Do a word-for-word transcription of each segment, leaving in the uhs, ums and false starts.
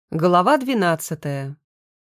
Глава двенадцатая.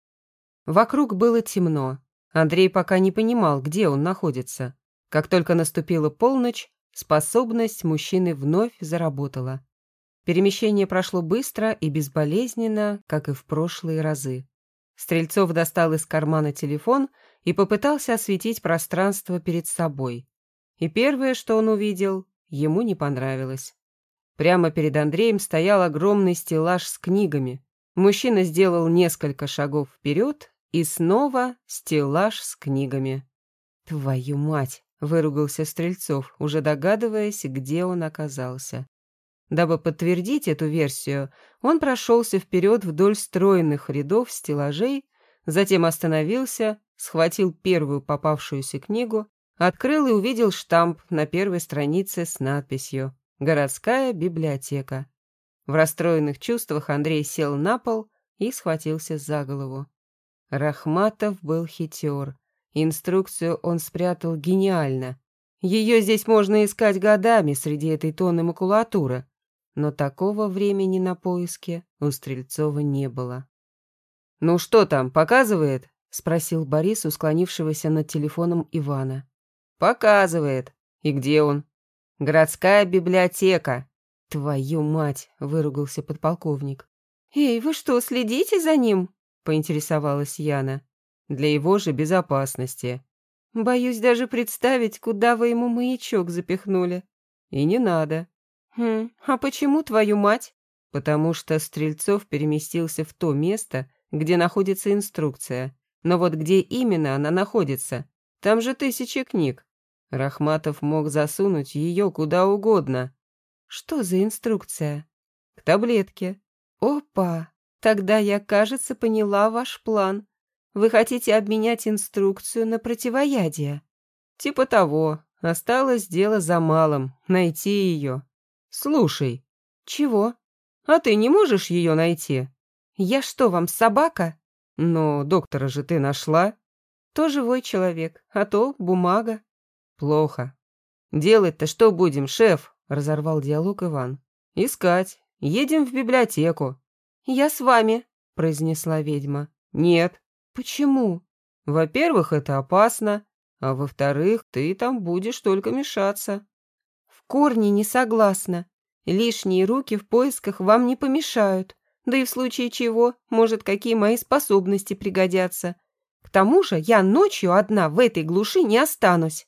Вокруг было темно. Андрей пока не понимал, где он находится. Как только наступила полночь, способность мужчины вновь заработала. Перемещение прошло быстро и безболезненно, как и в прошлые разы. Стрельцов достал из кармана телефон и попытался осветить пространство перед собой. И первое, что он увидел, ему не понравилось. Прямо перед Андреем стоял огромный стеллаж с книгами. Мужчина сделал несколько шагов вперед, и снова стеллаж с книгами. «Твою мать!» — выругался Стрельцов, уже догадываясь, где он оказался. Дабы подтвердить эту версию, он прошелся вперед вдоль стройных рядов стеллажей, затем остановился, схватил первую попавшуюся книгу, открыл и увидел штамп на первой странице с надписью «Городская библиотека». В расстроенных чувствах Андрей сел на пол и схватился за голову. Рахматов был хитер. Инструкцию он спрятал гениально. Ее здесь можно искать годами среди этой тонны макулатуры. Но такого времени на поиски у Стрельцова не было. «Ну что там, показывает?» — спросил Борис у склонившегося над телефоном Ивана. «Показывает. И где он?» «Городская библиотека». «Твою мать!» — выругался подполковник. «Эй, вы что, следите за ним?» — поинтересовалась Яна. «Для его же безопасности». «Боюсь даже представить, куда вы ему маячок запихнули». «И не надо». «Хм, а почему твою мать?» «Потому что Стрельцов переместился в то место, где находится инструкция. Но вот где именно она находится? Там же тысячи книг. Рахматов мог засунуть ее куда угодно». «Что за инструкция?» «К таблетке». «Опа! Тогда я, кажется, поняла ваш план. Вы хотите обменять инструкцию на противоядие?» «Типа того. Осталось дело за малым — найти ее». «Слушай». «Чего?» «А ты не можешь ее найти?» «Я что, вам собака?» «Но доктора же ты нашла». «То живой человек, а то бумага». «Плохо. Делать-то что будем, шеф?» — разорвал диалог Иван. «Искать. Едем в библиотеку». «Я с вами», — произнесла ведьма. «Нет». «Почему?» «Во-первых, это опасно, а во-вторых, ты там будешь только мешаться». «В корне не согласна. Лишние руки в поисках вам не помешают. Да и в случае чего, может, какие мои способности пригодятся. К тому же я ночью одна в этой глуши не останусь».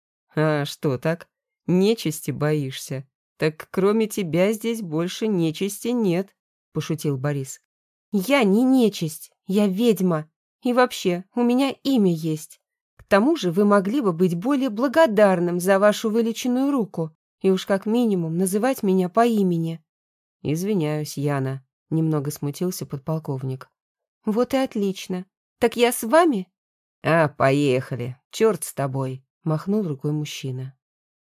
«А что так? Нечисти боишься? Так кроме тебя здесь больше нечисти нет», — пошутил Борис. «Я не нечисть, я ведьма. И вообще, у меня имя есть. К тому же вы могли бы быть более благодарным за вашу вылеченную руку и уж как минимум называть меня по имени». «Извиняюсь, Яна», — немного смутился подполковник. «Вот и отлично. Так я с вами?» «А, поехали. Черт с тобой», — махнул рукой мужчина.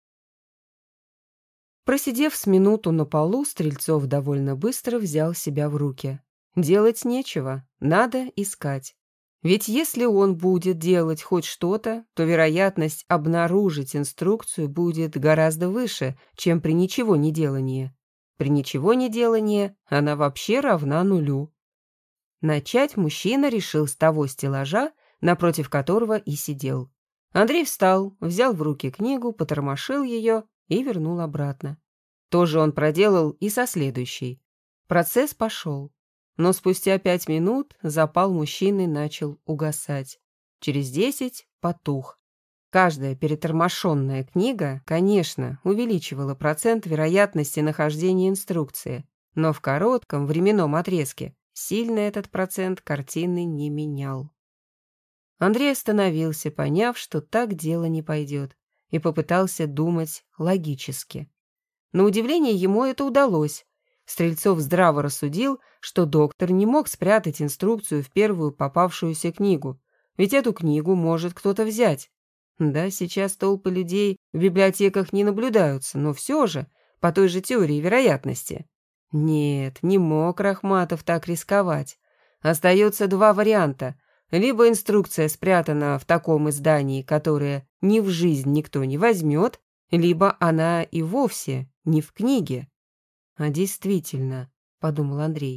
Просидев с минуту на полу, Стрельцов довольно быстро взял себя в руки. Делать нечего, надо искать. Ведь если он будет делать хоть что-то, то вероятность обнаружить инструкцию будет гораздо выше, чем при ничего не делании. При ничего не делании она вообще равна нулю. Начать мужчина решил с того стеллажа, напротив которого и сидел. Андрей встал, взял в руки книгу, потормошил ее и вернул обратно. То же он проделал и со следующей. Процесс пошел. Но спустя пять минут запал мужчины начал угасать. Через десять потух. Каждая перетормошенная книга, конечно, увеличивала процент вероятности нахождения инструкции, но в коротком временном отрезке сильно этот процент картины не менял. Андрей остановился, поняв, что так дело не пойдет, и попытался думать логически. На удивление ему это удалось. Стрельцов здраво рассудил, что доктор не мог спрятать инструкцию в первую попавшуюся книгу, ведь эту книгу может кто-то взять. Да, сейчас толпы людей в библиотеках не наблюдаются, но все же, по той же теории вероятности. Нет, не мог Рахматов так рисковать. Остается два варианта. Либо инструкция спрятана в таком издании, которое ни в жизнь никто не возьмет, либо она и вовсе не в книге. «А действительно», — подумал Андрей,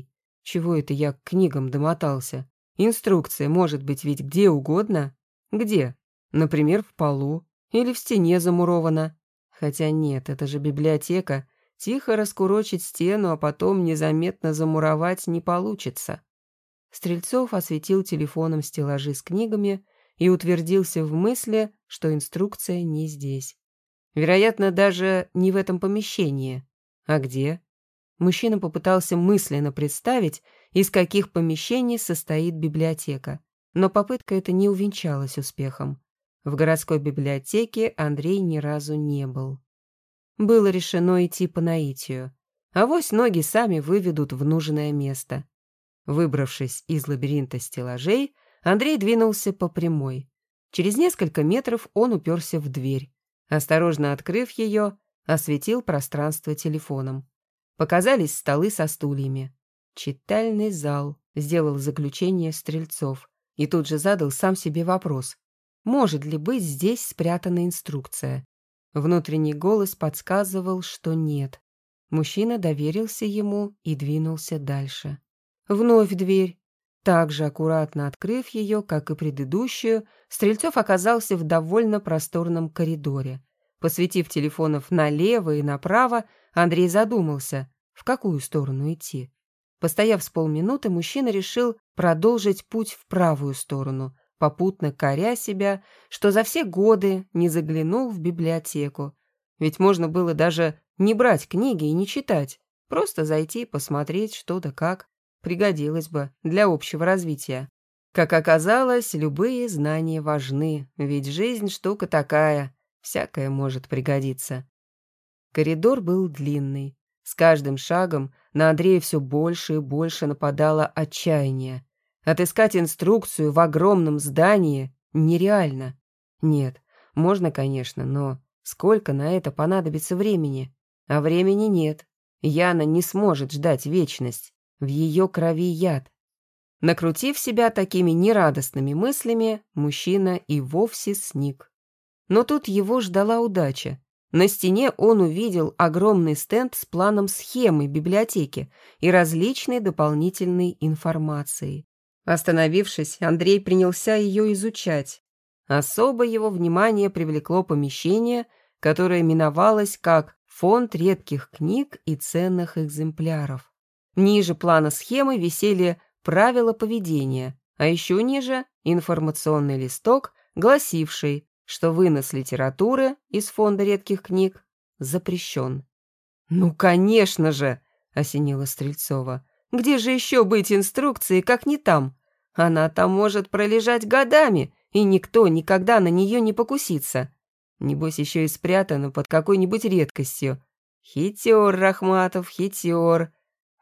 Чего это я к книгам домотался? Инструкция может быть ведь где угодно. Где? Например, в полу или в стене замурована. Хотя нет, это же библиотека. Тихо раскурочить стену, а потом незаметно замуровать не получится. Стрельцов осветил телефоном стеллажи с книгами и утвердился в мысли, что инструкция не здесь. Вероятно, даже не в этом помещении. А где? Мужчина попытался мысленно представить, из каких помещений состоит библиотека, но попытка эта не увенчалась успехом. В городской библиотеке Андрей ни разу не был. Было решено идти по наитию. Авось ноги сами выведут в нужное место. Выбравшись из лабиринта стеллажей, Андрей двинулся по прямой. Через несколько метров он уперся в дверь. Осторожно открыв ее, осветил пространство телефоном. Показались столы со стульями. «Читальный зал», — сделал заключение Стрельцов. И тут же задал сам себе вопрос. Может ли быть здесь спрятана инструкция? Внутренний голос подсказывал, что нет. Мужчина доверился ему и двинулся дальше. Вновь дверь. Также аккуратно открыв ее, как и предыдущую, Стрельцов оказался в довольно просторном коридоре. Посветив телефонов налево и направо, Андрей задумался, в какую сторону идти. Постояв с полминуты, мужчина решил продолжить путь в правую сторону, попутно коря себя, что за все годы не заглянул в библиотеку. Ведь можно было даже не брать книги и не читать, просто зайти посмотреть что да как. Пригодилось бы для общего развития. Как оказалось, любые знания важны, ведь жизнь штука такая, всякое может пригодиться. Коридор был длинный. С каждым шагом на Андрея все больше и больше нападало отчаяние. Отыскать инструкцию в огромном здании нереально. Нет, можно, конечно, но сколько на это понадобится времени? А времени нет. Яна не сможет ждать вечность. В ее крови яд. Накрутив себя такими нерадостными мыслями, мужчина и вовсе сник. Но тут его ждала удача. На стене он увидел огромный стенд с планом схемы библиотеки и различной дополнительной информацией. Остановившись, Андрей принялся ее изучать. Особо его внимание привлекло помещение, которое именовалось как «Фонд редких книг и ценных экземпляров». Ниже плана схемы висели правила поведения, а еще ниже информационный листок, гласивший, что вынос литературы из фонда редких книг запрещен. «Ну, конечно же!» — осенила Стрельцова. «Где же еще быть инструкцией, как не там? Она там может пролежать годами, и никто никогда на нее не покусится. Небось, еще и спрятана под какой-нибудь редкостью. Хитер, Рахматов, хитер!»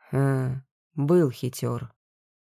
А, был хитер.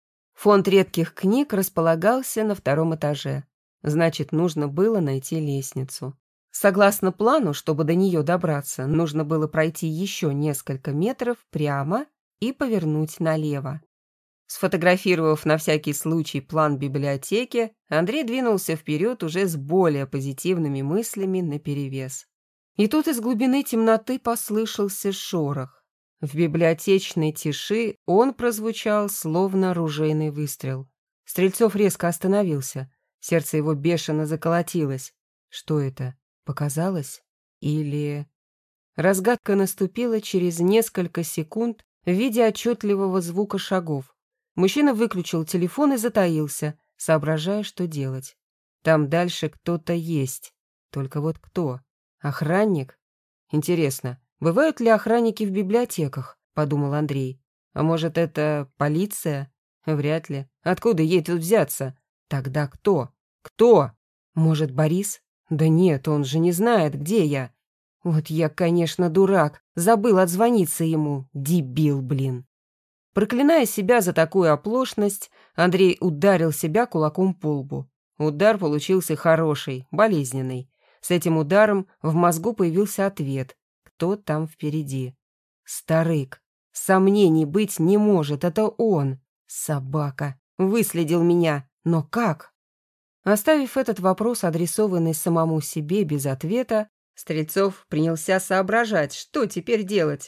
Фонд редких книг располагался на втором этаже. Значит, нужно было найти лестницу. Согласно плану, чтобы до нее добраться, нужно было пройти еще несколько метров прямо и повернуть налево. Сфотографировав на всякий случай план библиотеки, Андрей двинулся вперед уже с более позитивными мыслями наперевес. И тут из глубины темноты послышался шорох. В библиотечной тиши он прозвучал, словно ружейный выстрел. Стрельцов резко остановился. Сердце его бешено заколотилось. Что это? Показалось? Или... Разгадка наступила через несколько секунд в виде отчетливого звука шагов. Мужчина выключил телефон и затаился, соображая, что делать. Там дальше кто-то есть. Только вот кто? Охранник? Интересно, бывают ли охранники в библиотеках? Подумал Андрей. А может, это полиция? Вряд ли. Откуда ей тут взяться? Тогда кто? Кто? Может, Борис? Да нет, он же не знает, где я. Вот я, конечно, дурак. Забыл отзвониться ему. Дебил, блин. Проклиная себя за такую оплошность, Андрей ударил себя кулаком по лбу. Удар получился хороший, болезненный. С этим ударом в мозгу появился ответ. Кто там впереди? Старык. Сомнений быть не может, это он. Собака. Выследил меня. Но как? Оставив этот вопрос, адресованный самому себе без ответа, Стрельцов принялся соображать, что теперь делать.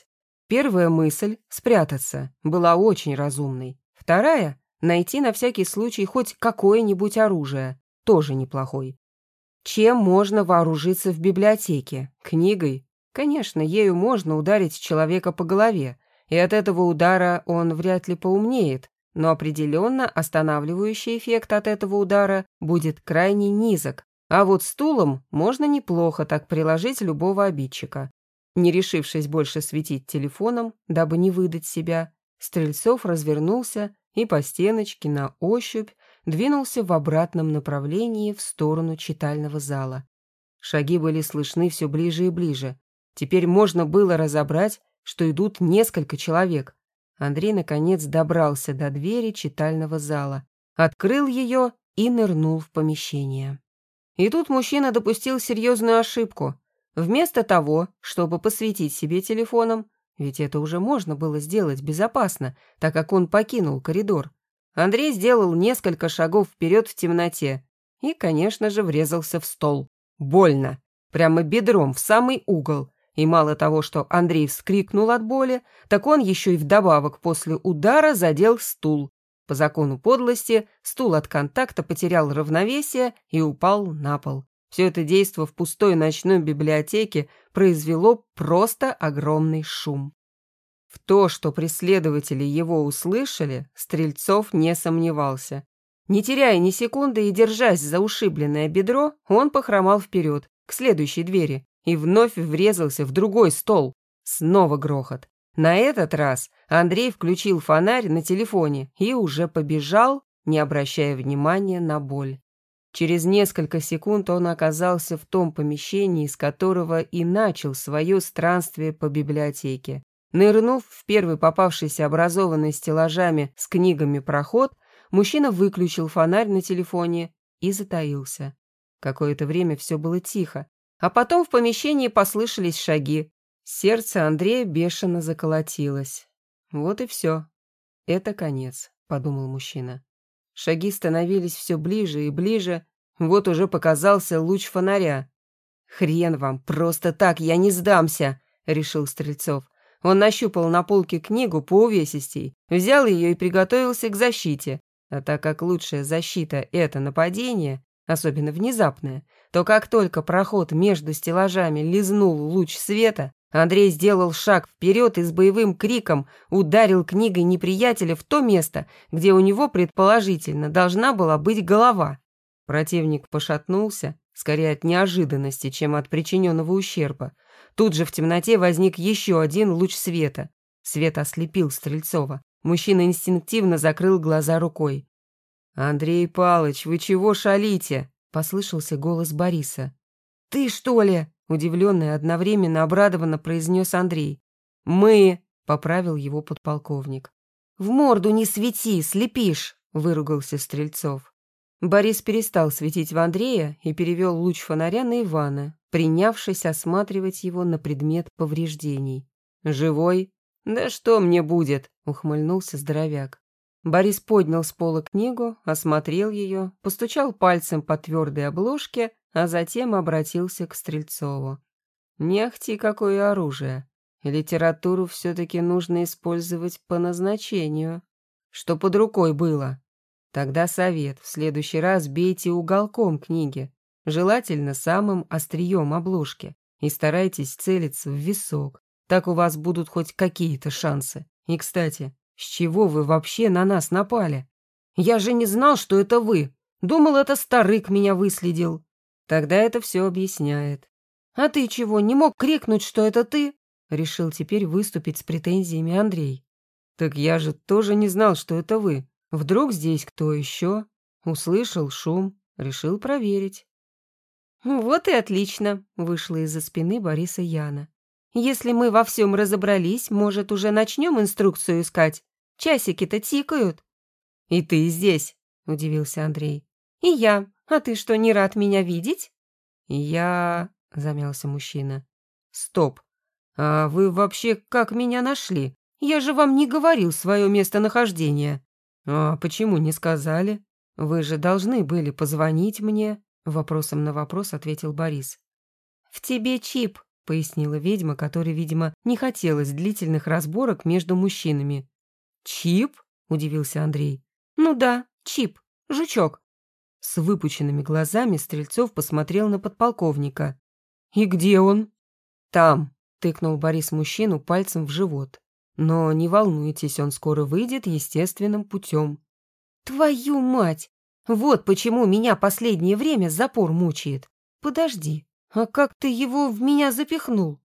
Первая мысль — спрятаться — была очень разумной. Вторая — найти на всякий случай хоть какое-нибудь оружие, тоже неплохой. Чем можно вооружиться в библиотеке? Книгой? Конечно, ею можно ударить человека по голове, и от этого удара он вряд ли поумнеет, но определенно останавливающий эффект от этого удара будет крайне низок, а вот стулом можно неплохо так приложить любого обидчика. Не решившись больше светить телефоном, дабы не выдать себя, Стрельцов развернулся и по стеночке на ощупь двинулся в обратном направлении в сторону читального зала. Шаги были слышны все ближе и ближе. Теперь можно было разобрать, что идут несколько человек. Андрей, наконец, добрался до двери читального зала, открыл ее и нырнул в помещение. И тут мужчина допустил серьезную ошибку. Вместо того, чтобы посветить себе телефоном, ведь это уже можно было сделать безопасно, так как он покинул коридор, Андрей сделал несколько шагов вперед в темноте и, конечно же, врезался в стол. Больно. Прямо бедром в самый угол. И мало того, что Андрей вскрикнул от боли, так он еще и вдобавок после удара задел стул. По закону подлости, стул от контакта потерял равновесие и упал на пол. Все это действо в пустой ночной библиотеке произвело просто огромный шум. В то, что преследователи его услышали, Стрельцов не сомневался. Не теряя ни секунды и держась за ушибленное бедро, он похромал вперед, к следующей двери, и вновь врезался в другой стол. Снова грохот. На этот раз Андрей включил фонарь на телефоне и уже побежал, не обращая внимания на боль. Через несколько секунд он оказался в том помещении, из которого и начал свое странствие по библиотеке. Нырнув в первый попавшийся образованный стеллажами с книгами проход, мужчина выключил фонарь на телефоне и затаился. Какое-то время все было тихо, а потом в помещении послышались шаги. Сердце Андрея бешено заколотилось. «Вот и все. Это конец», — подумал мужчина. Шаги становились все ближе и ближе, вот уже показался луч фонаря. «Хрен вам, просто так я не сдамся», — решил Стрельцов. Он нащупал на полке книгу по увесистей, взял ее и приготовился к защите. А так как лучшая защита — это нападение, особенно внезапное, то как только проход между стеллажами лизнул луч света, Андрей сделал шаг вперед и с боевым криком ударил книгой неприятеля в то место, где у него, предположительно, должна была быть голова. Противник пошатнулся, скорее от неожиданности, чем от причиненного ущерба. Тут же в темноте возник еще один луч света. Свет ослепил Стрельцова. Мужчина инстинктивно закрыл глаза рукой. «Андрей Палыч, вы чего шалите?» — послышался голос Бориса. «Ты, что ли?» — удивленно и одновременно обрадованно произнес Андрей. «Мы!» — поправил его подполковник. «В морду не свети, слепишь!» — выругался Стрельцов. Борис перестал светить в Андрея и перевел луч фонаря на Ивана, принявшись осматривать его на предмет повреждений. «Живой?» «Да что мне будет?» — ухмыльнулся здоровяк. Борис поднял с пола книгу, осмотрел ее, постучал пальцем по твердой обложке, а затем обратился к Стрельцову. «Не ахти какое оружие. Литературу все-таки нужно использовать по назначению. Что под рукой было? Тогда совет, в следующий раз бейте уголком книги, желательно самым острием обложки, и старайтесь целиться в висок. Так у вас будут хоть какие-то шансы. И, кстати, с чего вы вообще на нас напали? Я же не знал, что это вы. Думал, это старык меня выследил». Тогда это все объясняет. «А ты чего, не мог крикнуть, что это ты?» Решил теперь выступить с претензиями Андрей. «Так я же тоже не знал, что это вы. Вдруг здесь кто еще?» Услышал шум, решил проверить. «Вот и отлично», — вышла из-за спины Бориса Яна. «Если мы во всем разобрались, может, уже начнем инструкцию искать? Часики-то тикают». «И ты здесь», — удивился Андрей. «И я. А ты что, не рад меня видеть?» «Я...» — замялся мужчина. «Стоп. А вы вообще как меня нашли? Я же вам не говорил свое местонахождение». «А почему не сказали? Вы же должны были позвонить мне», — вопросом на вопрос ответил Борис. «В тебе чип», — пояснила ведьма, которой, видимо, не хотелось длительных разборок между мужчинами. «Чип?» – удивился Андрей. «Ну да, Чип, жучок». С выпученными глазами Стрельцов посмотрел на подполковника. «И где он?» «Там», – тыкнул Борис мужчину пальцем в живот. «Но не волнуйтесь, он скоро выйдет естественным путем». «Твою мать! Вот почему меня последнее время запор мучает. Подожди, а как ты его в меня запихнул?»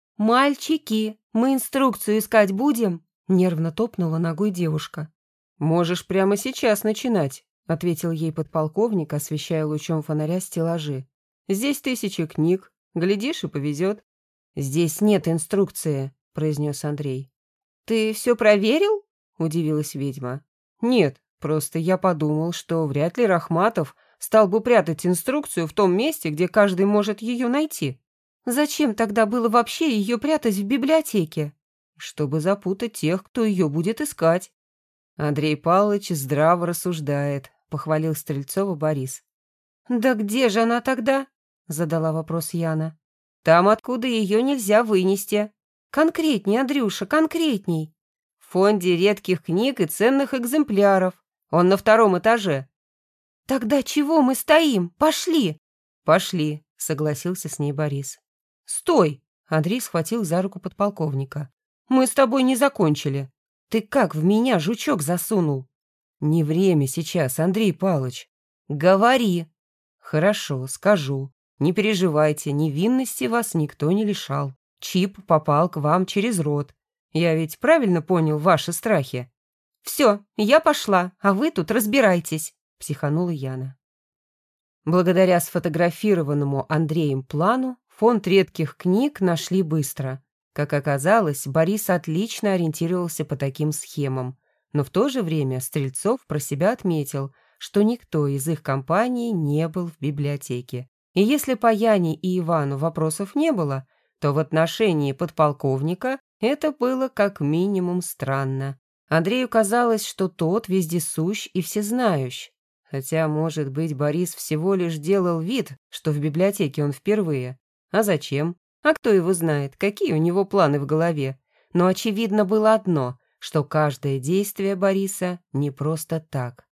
«Мальчики, мы инструкцию искать будем?» — нервно топнула ногой девушка. «Можешь прямо сейчас начинать», — ответил ей подполковник, освещая лучом фонаря стеллажи. «Здесь тысячи книг. Глядишь, и повезет». «Здесь нет инструкции», — произнес Андрей. «Ты все проверил?» — удивилась ведьма. «Нет, просто я подумал, что вряд ли Рахматов стал бы прятать инструкцию в том месте, где каждый может ее найти». «Зачем тогда было вообще ее прятать в библиотеке?» «Чтобы запутать тех, кто ее будет искать». «Андрей Павлович здраво рассуждает», — похвалил Стрельцова Борис. «Да где же она тогда?» — задала вопрос Яна. «Там, откуда ее нельзя вынести». «Конкретней, Андрюша, конкретней». «В фонде редких книг и ценных экземпляров. Он на втором этаже». «Тогда чего мы стоим? Пошли!» «Пошли», — согласился с ней Борис. «Стой!» — Андрей схватил за руку подполковника. «Мы с тобой не закончили. Ты как в меня жучок засунул?» «Не время сейчас, Андрей Павлович». «Говори». «Хорошо, скажу. Не переживайте, невинности вас никто не лишал. Чип попал к вам через рот. Я ведь правильно понял ваши страхи?» «Все, я пошла, а вы тут разбирайтесь», — психанула Яна. Благодаря сфотографированному Андреем плану фонд редких книг нашли быстро. Как оказалось, Борис отлично ориентировался по таким схемам, но в то же время Стрельцов про себя отметил, что никто из их компании не был в библиотеке. И если по Яне и Ивану вопросов не было, то в отношении подполковника это было как минимум странно. Андрею казалось, что тот вездесущ и всезнающ. Хотя, может быть, Борис всего лишь делал вид, что в библиотеке он впервые. А зачем? А кто его знает, какие у него планы в голове? Но очевидно было одно, что каждое действие Бориса не просто так.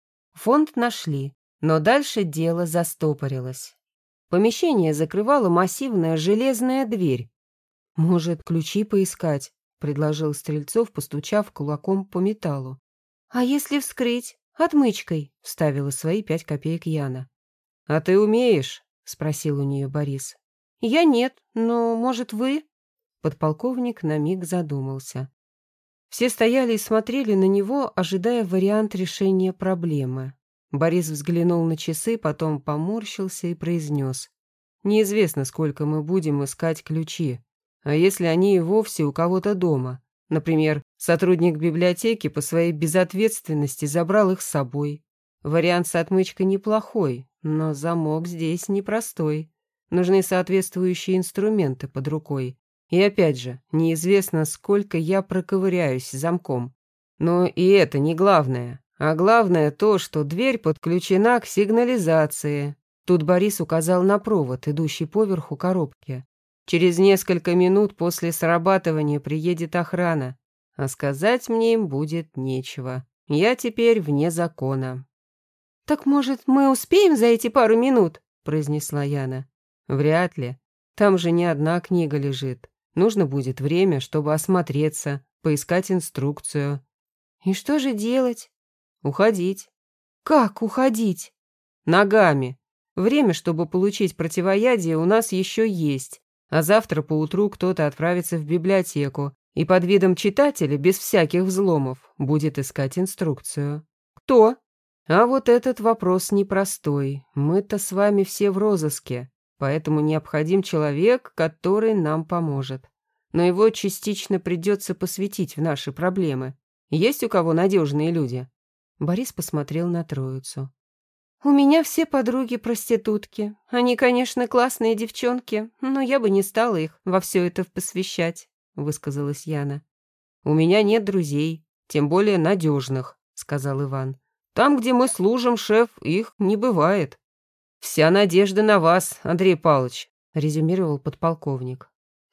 Фонд нашли, но дальше дело застопорилось. Помещение закрывала массивная железная дверь. «Может, ключи поискать?» — предложил Стрельцов, постучав кулаком по металлу. «А если вскрыть? Отмычкой», — вставила свои пять копеек Яна. «А ты умеешь?» — спросил у нее Борис. «Я нет, но, может, вы?» Подполковник на миг задумался. Все стояли и смотрели на него, ожидая вариант решения проблемы. Борис взглянул на часы, потом поморщился и произнес. «Неизвестно, сколько мы будем искать ключи. А если они и вовсе у кого-то дома? Например, сотрудник библиотеки по своей безответственности забрал их с собой. Вариант с отмычкой неплохой, но замок здесь непростой. Нужны соответствующие инструменты под рукой. И опять же, неизвестно, сколько я проковыряюсь замком. Но и это не главное. А главное то, что дверь подключена к сигнализации». Тут Борис указал на провод, идущий поверху коробки. «Через несколько минут после срабатывания приедет охрана, а сказать мне им будет нечего. Я теперь вне закона». «Так, может, мы успеем за эти пару минут?» — произнесла Яна. «Вряд ли. Там же не одна книга лежит. Нужно будет время, чтобы осмотреться, поискать инструкцию». «И что же делать?» «Уходить». «Как уходить?» «Ногами. Время, чтобы получить противоядие, у нас еще есть. А завтра поутру кто-то отправится в библиотеку и под видом читателя, без всяких взломов, будет искать инструкцию». «Кто?» «А вот этот вопрос непростой. Мы-то с вами все в розыске, поэтому необходим человек, который нам поможет. Но его частично придется посвятить в наши проблемы. Есть у кого надежные люди?» Борис посмотрел на троицу. «У меня все подруги проститутки. Они, конечно, классные девчонки, но я бы не стала их во все это посвящать», — высказалась Яна. «У меня нет друзей, тем более надежных», — сказал Иван. «Там, где мы служим, шеф, их не бывает». «Вся надежда на вас, Андрей Павлович», — резюмировал подполковник.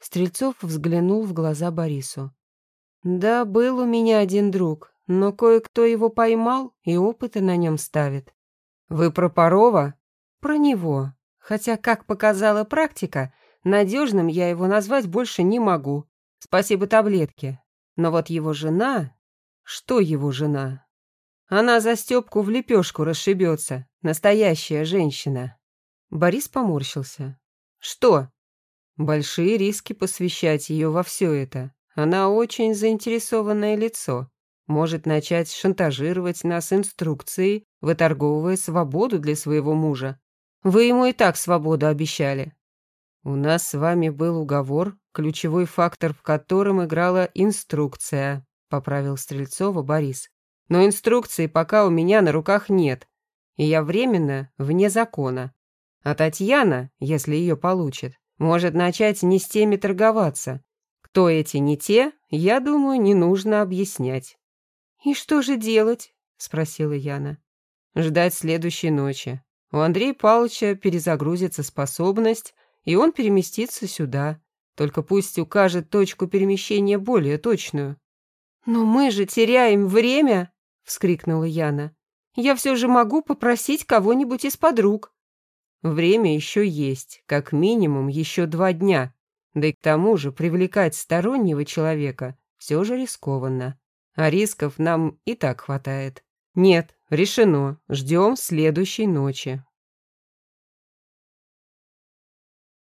Стрельцов взглянул в глаза Борису. «Да, был у меня один друг, но кое-кто его поймал и опыты на нем ставит». «Вы про Парова?» «Про него. Хотя, как показала практика, надежным я его назвать больше не могу. Спасибо таблетке. Но вот его жена...» «Что его жена?» «Она за Степку в лепешку расшибется. Настоящая женщина». Борис поморщился. «Что?» «Большие риски посвящать ее во все это. Она очень заинтересованное лицо. Может начать шантажировать нас инструкцией, выторговывая свободу для своего мужа. Вы ему и так свободу обещали». «У нас с вами был уговор, ключевой фактор в котором играла инструкция», поправил Стрельцова Борис. «Но инструкции пока у меня на руках нет, и я временно вне закона. А Татьяна, если ее получит, может начать не с теми торговаться. Кто эти не те, я думаю, не нужно объяснять». «И что же делать?» — спросила Яна. «Ждать следующей ночи. У Андрея Павловича перезагрузится способность, и он переместится сюда. Только пусть укажет точку перемещения более точную». «Но мы же теряем время!» — вскрикнула Яна. «Я все же могу попросить кого-нибудь из подруг». «Время еще есть, как минимум еще два дня. Да и к тому же привлекать стороннего человека все же рискованно. А рисков нам и так хватает. Нет, решено, ждем следующей ночи».